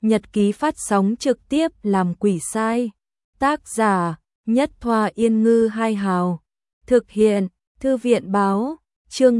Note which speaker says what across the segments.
Speaker 1: Nhật ký phát sóng trực tiếp làm quỷ sai. Tác giả Nhất Thoa Yên Ngư Hai Hào. Thực hiện Thư viện Báo. Chương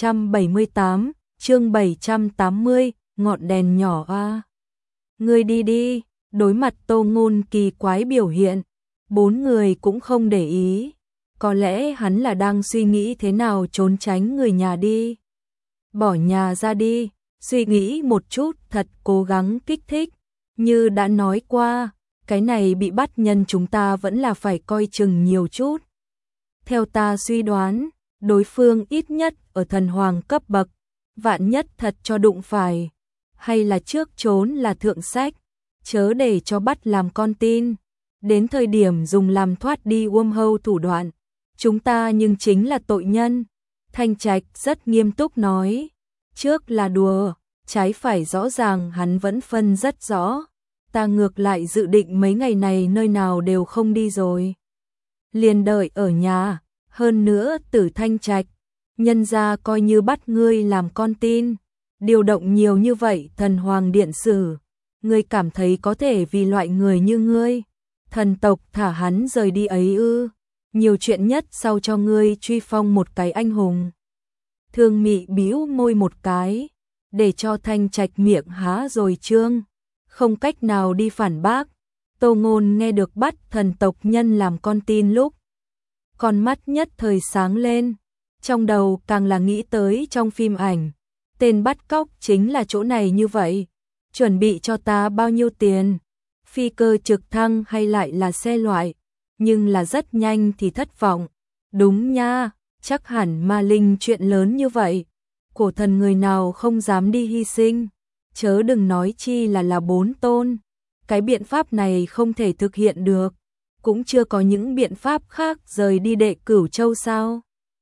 Speaker 1: 778, chương 780, ngọn đèn nhỏ a. Ngươi đi đi. Đối mặt Tô Ngôn kỳ quái biểu hiện, bốn người cũng không để ý. Có lẽ hắn là đang suy nghĩ thế nào trốn tránh người nhà đi. Bỏ nhà ra đi, suy nghĩ một chút, thật cố gắng kích thích. Như đã nói qua, cái này bị bắt nhân chúng ta vẫn là phải coi chừng nhiều chút. Theo ta suy đoán, đối phương ít nhất ở thần hoàng cấp bậc, vạn nhất thật cho đụng phải, hay là trước trốn là thượng sách, chớ để cho bắt làm con tin. Đến thời điểm dùng làm thoát đi wormhole thủ đoạn, chúng ta nhưng chính là tội nhân. Thanh Trạch rất nghiêm túc nói, trước là đùa, trái phải rõ ràng hắn vẫn phân rất rõ. Ta ngược lại dự định mấy ngày này nơi nào đều không đi rồi, liền đợi ở nhà. Hơn nữa Tử Thanh Trạch, nhân gia coi như bắt ngươi làm con tin, điều động nhiều như vậy thần hoàng điện sử, ngươi cảm thấy có thể vì loại người như ngươi, thần tộc thả hắn rời đi ấy ư? Nhiều chuyện nhất sau cho ngươi truy phong một cái anh hùng. Thương Mị bĩu môi một cái, để cho Thanh Trạch miệng há rồi trương, không cách nào đi phản bác. Tô Ngôn nghe được bắt thần tộc nhân làm con tin lúc, con mắt nhất thời sáng lên, trong đầu càng là nghĩ tới trong phim ảnh, tên bắt cóc chính là chỗ này như vậy. Chuẩn bị cho ta bao nhiêu tiền? Phi cơ trực thăng hay lại là xe loại? Nhưng là rất nhanh thì thất vọng. Đúng nha, chắc hẳn ma linh chuyện lớn như vậy, cổ thần người nào không dám đi hy sinh, chớ đừng nói chi là bốn tôn. Cái biện pháp này không thể thực hiện được, cũng chưa có những biện pháp khác rời đi Đệ Cửu Châu sao?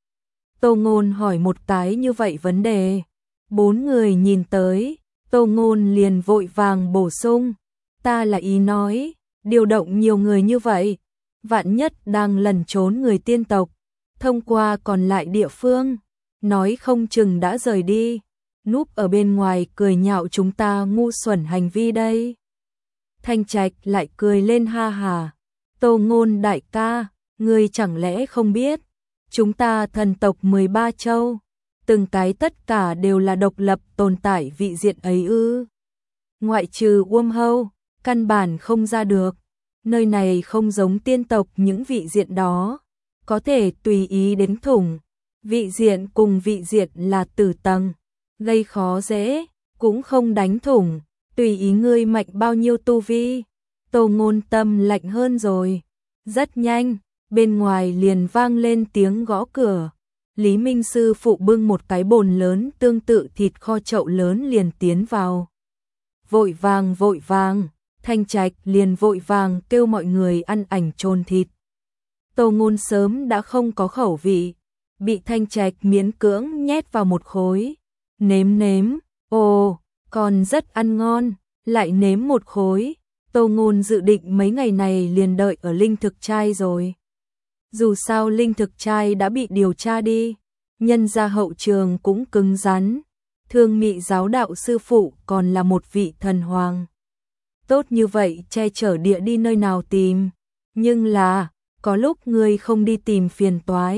Speaker 1: Tô Ngôn hỏi một cái như vậy vấn đề, bốn người nhìn tới, Tô Ngôn liền vội vàng bổ sung, ta là ý nói, điều động nhiều người như vậy, vạn nhất đang lẩn trốn người tiên tộc, thông qua còn lại địa phương, nói không chừng đã rời đi, núp ở bên ngoài cười nhạo chúng ta ngu xuẩn hành vi đây. Thanh Trạch lại cười lên ha hà, Tô Ngôn đại ca, ngươi chẳng lẽ không biết, chúng ta thần tộc 13 châu, từng cái tất cả đều là độc lập tồn tại vị diện ấy ư? Ngoại trừ wormhole, căn bản không ra được. Nơi này không giống tiên tộc những vị diện đó, có thể tùy ý đến thủng. Vị diện cùng vị diện là tử tầng, gây khó dễ, cũng không đánh thủng, tùy ý ngươi mạnh bao nhiêu tu vi. Tô Ngôn tâm lạnh hơn rồi. Rất nhanh, bên ngoài liền vang lên tiếng gõ cửa. Lý Minh sư phụ bưng một cái bồn lớn tương tự thịt kho chậu lớn liền tiến vào. Vội vàng, Thanh Trạch liền vội vàng kêu mọi người ăn ảnh chôn thịt. Tô Ngôn sớm đã không có khẩu vị, bị Thanh Trạch miễn cưỡng nhét vào một khối. Nếm, ồ, còn rất ăn ngon, lại nếm một khối. Tô Ngôn dự định mấy ngày này liền đợi ở linh thực trai rồi. Dù sao linh thực trai đã bị điều tra đi, nhân gia hậu trường cũng cứng rắn. Thương Mị giáo đạo sư phụ còn là một vị thần hoàng. Tốt như vậy che chở địa đi nơi nào tìm. Nhưng là, có lúc ngươi không đi tìm phiền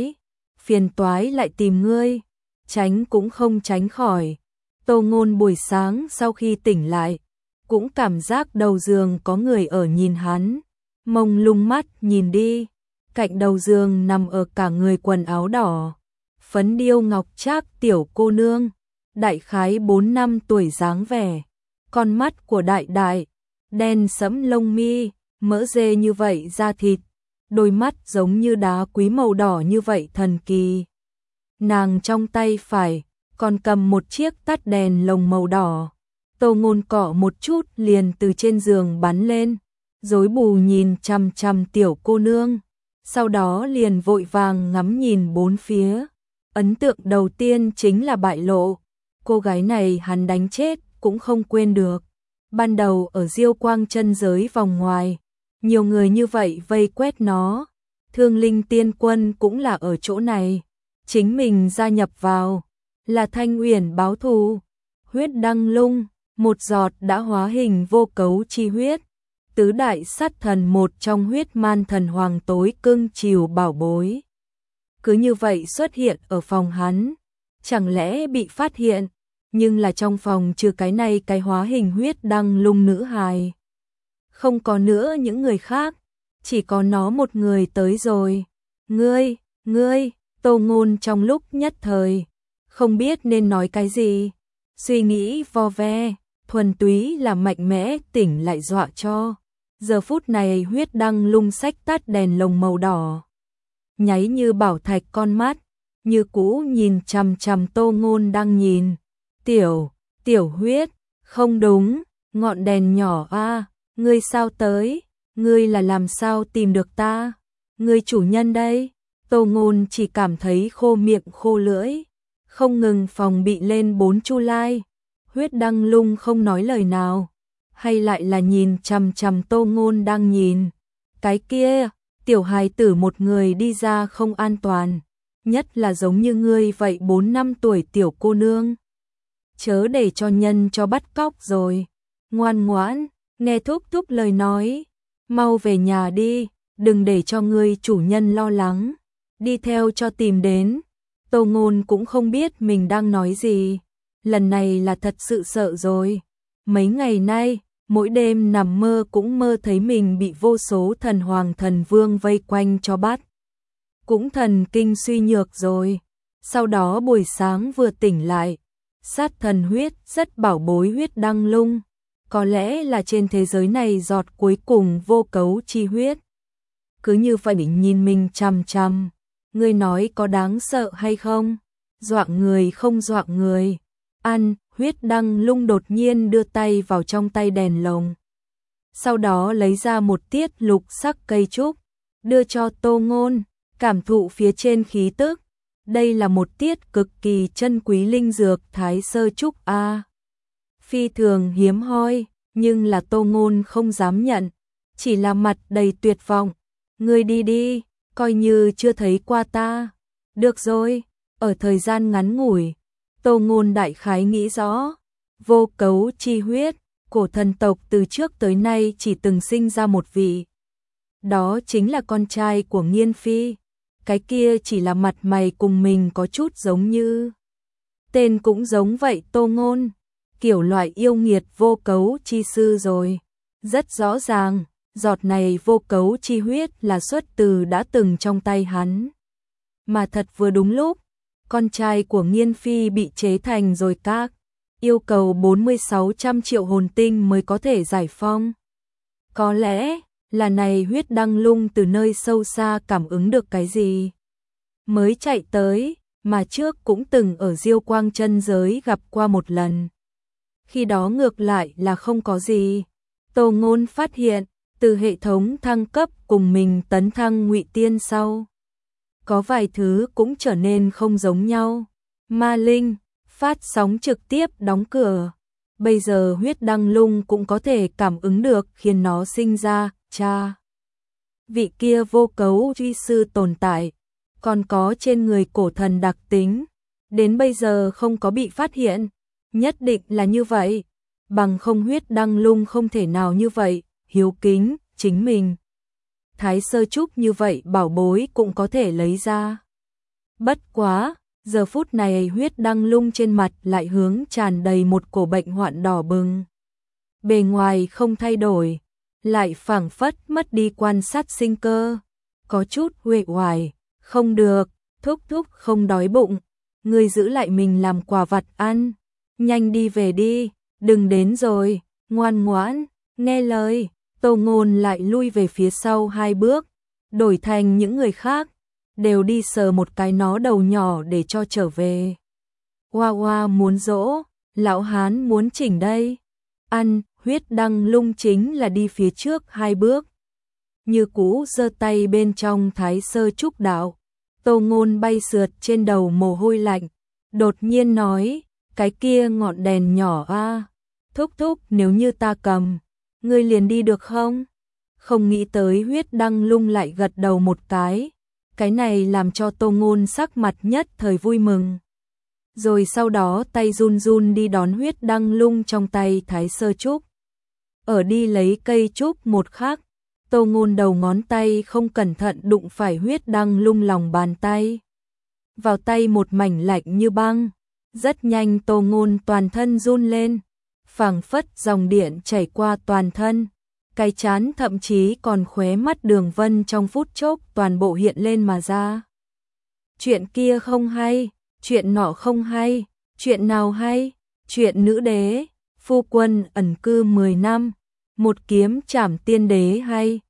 Speaker 1: toái lại tìm ngươi, tránh cũng không tránh khỏi. Tô Ngôn buổi sáng sau khi tỉnh lại, cũng cảm giác đầu giường có người ở nhìn hắn, mông lung mắt nhìn đi, cạnh đầu giường nằm ở cả người quần áo đỏ, phấn điêu ngọc trác tiểu cô nương, đại khái 4 năm tuổi dáng vẻ, con mắt của đại, đen sẫm lông mi, mỡ dê như vậy da thịt, đôi mắt giống như đá quý màu đỏ như vậy thần kỳ. Nàng trong tay phải còn cầm một chiếc tắt đèn lồng màu đỏ. Tô Ngôn cọ một chút liền từ trên giường bắn lên, rối bù nhìn chằm chằm tiểu cô nương, sau đó liền vội vàng ngắm nhìn bốn phía. Ấn tượng đầu tiên chính là bại lộ, cô gái này hắn đánh chết cũng không quên được. Ban đầu ở Diêu Quang chân giới vòng ngoài, nhiều người như vậy vây quét nó, Thương Linh Tiên Quân cũng là ở chỗ này, chính mình gia nhập vào, là Thanh Uyển báo thù. Huyết Đăng Lung, một giọt đã hóa hình vô cấu chi huyết, tứ đại sát thần một trong huyết man thần hoàng tối cưng chiều bảo bối. Cứ như vậy xuất hiện ở phòng hắn, chẳng lẽ bị phát hiện, nhưng là trong phòng trừ cái này cái hóa hình huyết đăng lung nữ hài. Không có nữa những người khác, chỉ có nó một người tới rồi. Ngươi, Tô Ngôn trong lúc nhất thời, không biết nên nói cái gì, suy nghĩ vo ve, thuần túy là mạnh mẽ tỉnh lại dọa cho. Giờ phút này huyết đăng lung xách tắt đèn lồng màu đỏ, nháy như bảo thạch con mắt, như cũ nhìn chằm chằm Tô Ngôn đang nhìn. Tiểu huyết, không đúng, ngọn đèn nhỏ a, ngươi sao tới, ngươi là làm sao tìm được ta, ngươi chủ nhân đây. Tô Ngôn chỉ cảm thấy khô miệng khô lưỡi, không ngừng phòng bị lên 4 chu lai. Huyết đăng lung không nói lời nào, hay lại là nhìn chằm chằm Tô Ngôn đang nhìn. Cái kia, tiểu hài tử một người đi ra không an toàn, nhất là giống như ngươi vậy 4 năm tuổi tiểu cô nương. Chớ để cho nhân cho bắt cóc rồi. Ngoan ngoãn, nghe thúc thúc lời nói, mau về nhà đi, đừng để cho ngươi chủ nhân lo lắng. Đi theo cho tìm đến. Tô Ngôn cũng không biết mình đang nói gì, lần này là thật sự sợ rồi. Mấy ngày nay, mỗi đêm nằm mơ cũng mơ thấy mình bị vô số thần hoàng thần vương vây quanh cho bắt. Cũng thần kinh suy nhược rồi. Sau đó buổi sáng vừa tỉnh lại, sát thần huyết rất bảo bối huyết đăng lung, có lẽ là trên thế giới này giọt cuối cùng vô cấu chi huyết. Cứ như vậy nhìn mình chằm chằm, ngươi nói có đáng sợ hay không? Dọa người không dọa người. Ăn, huyết đăng lung đột nhiên đưa tay vào trong tay đèn lồng. Sau đó lấy ra một tiết lục sắc cây trúc, đưa cho Tô Ngôn, cảm thụ phía trên khí tức. Đây là một tiết cực kỳ chân quý linh dược thái sơ trúc a. Phi thường hiếm hoi, nhưng là Tô Ngôn không dám nhận, chỉ là mặt đầy tuyệt vọng. Ngươi đi đi, coi như chưa thấy qua ta. Được rồi, ở thời gian ngắn ngủi, Tô Ngôn đại khái nghĩ rõ, vô cấu chi huyết, cổ thần tộc từ trước tới nay chỉ từng sinh ra một vị. Đó chính là con trai của Nghiên Phi. Cái kia chỉ là mặt mày cùng mình có chút giống như. Tên cũng giống vậy Tô Ngôn, kiểu loại yêu nghiệt vô cấu chi sư rồi. Rất rõ ràng, giọt này vô cấu chi huyết là xuất từ đã từng trong tay hắn. Mà thật vừa đúng lúc, con trai của Nghiên Phi bị chế thành rồi các, yêu cầu 4600 triệu hồn tinh mới có thể giải phong. Có lẽ là này huyết đăng lung từ nơi sâu xa cảm ứng được cái gì, mới chạy tới, mà trước cũng từng ở Diêu Quang chân giới gặp qua một lần. Khi đó ngược lại là không có gì. Tô Ngôn phát hiện, từ hệ thống thăng cấp cùng mình tấn thăng ngụy tiên sau, có vài thứ cũng trở nên không giống nhau. Ma linh, phát sóng trực tiếp đóng cửa. Bây giờ huyết đăng lung cũng có thể cảm ứng được khiến nó sinh ra, cha. Vị kia vô cấu duy sư tồn tại, còn có trên người cổ thần đặc tính, đến bây giờ không có bị phát hiện, nhất định là như vậy, bằng không huyết đăng lung không thể nào như vậy, hiếu kính, chính mình. Thái sơ trúc như vậy bảo bối cũng có thể lấy ra. Bất quá, giờ phút này huyết đăng lung trên mặt lại hướng tràn đầy một cổ bệnh hoạn đỏ bừng. Bề ngoài không thay đổi, lại phảng phất mất đi quan sát sinh cơ, có chút uể oải. Không được, thúc thúc không đói bụng, ngươi giữ lại mình làm quà vặt ăn, nhanh đi về đi, đừng đến rồi, ngoan ngoãn, nghe lời. Tô Ngôn lại lui về phía sau 2 bước, đổi thành những người khác, đều đi sờ một cái nó đầu nhỏ để cho trở về. Hoa hoa muốn dỗ, lão hán muốn chỉnh đây. Ăn, huyết đăng lung chính là đi phía trước 2 bước. Như cũ giơ tay bên trong thái sơ trúc đạo. Tô Ngôn bay sượt trên đầu mồ hôi lạnh, đột nhiên nói, cái kia ngọn đèn nhỏ a, thúc thúc nếu như ta cầm, ngươi liền đi được không? Không nghĩ tới huyết đăng lung lại gật đầu một cái này làm cho Tô Ngôn sắc mặt nhất thời vui mừng. rồi sau đó tay run run đi đón huyết đăng lung trong tay Thái Sơ Trúc. Ở đi lấy cây trúc một khắc, Tô Ngôn đầu ngón tay không cẩn thận đụng phải huyết đăng lung lòng bàn tay. Vào tay một mảnh lạnh như băng, rất nhanh Tô Ngôn toàn thân run lên, phảng phất dòng điện chảy qua toàn thân, cái trán thậm chí còn khóe mắt đường vân trong phút chốc toàn bộ hiện lên mà ra. Chuyện kia không hay, chuyện nọ không hay, chuyện nào hay, chuyện nữ đế, phu quân ẩn cư 10 năm, một kiếm trảm tiên đế hay,